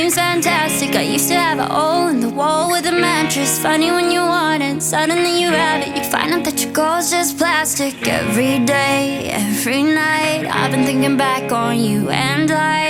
seems fantastic. I used to have a hole in the wall with a mattress. Funny when you want it, suddenly you have it. You find out that your goal's just plastic. Every day, every night, I've been thinking back on you and I